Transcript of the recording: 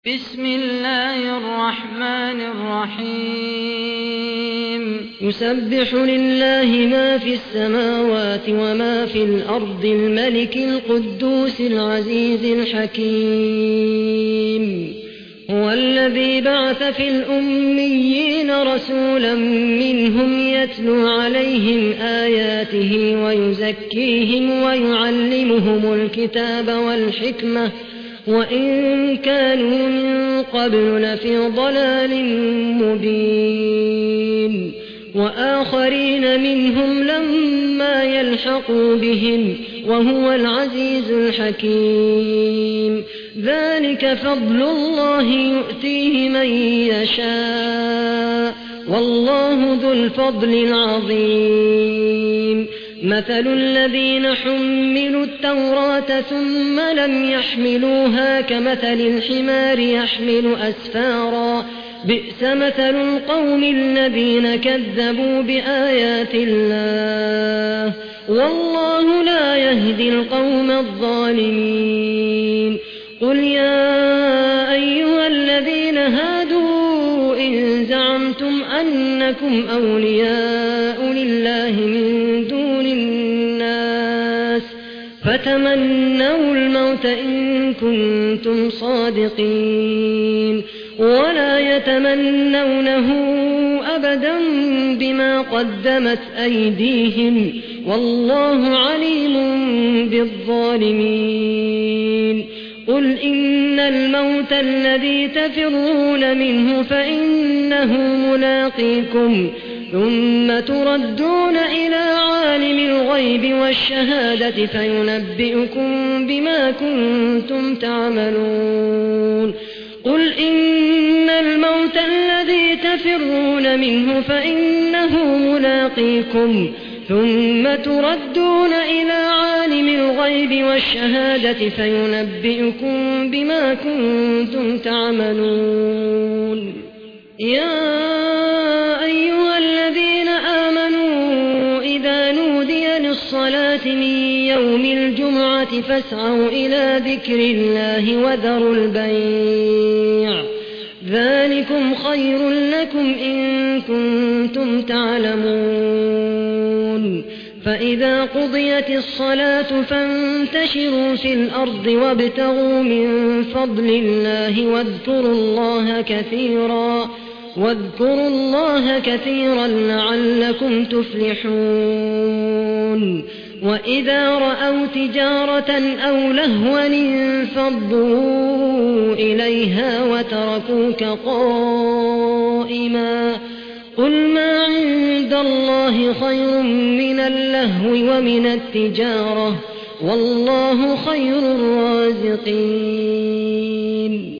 بسم الله الرحمن الرحيم يسبح لله ما في السماوات وما في الأرض الملك القدوس العزيز الحكيم هو الذي بعث في الأميين رسولا منهم يتلو عليهم آياته ويزكيهم ويعلمهم الكتاب والحكمة وإن كانوا من قبل لفي ضلال مبين وآخرين منهم لما يلحقوا بهم وهو العزيز الحكيم ذلك فضل الله يؤتيه من يشاء والله ذو الفضل العظيم مثل الذين حملوا التوراة ثم لم يحملوها كمثل الحمار يحمل أسفارا بئس مثل القوم الذين كذبوا بآيات الله والله لا يهدي القوم الظالمين قل يا أيها الذين هادوا إن زعمتم أنكم أولياء لله من دون الناس فتمنوا الموت إن كنتم صادقين ولا يتمنونه أبدا بما قدمت أيديهم والله عليم بالظالمين قل إن الموت الذي تفرون منه فإنه ملاقيكم ثم تردون إلى عالم الغيب والشهادة فينبئكم بما كنتم تعملون قل إن الموت الذي تفرون منه فإنه ملاقيكم ثم تردون إلى عالم الغيب والشهادة فينبئكم بما كنتم تعملون يا أيها الذين آمنوا إذا نودي للصلاة من يوم الجمعة فاسعوا إلى ذكر الله وذروا البيع ذلكم خير لكم إن كنتم تعلمون فإذا قضيت الصلاة فانتشروا في الأرض وابتغوا من فضل الله واذكروا الله كثيرا لعلكم تفلحون وإذا رأوا تجارة أو لهوا انفضوا إليها وتركوك قائما قل ما عند الله خير من اللهو ومن التجارة والله خير الرازقين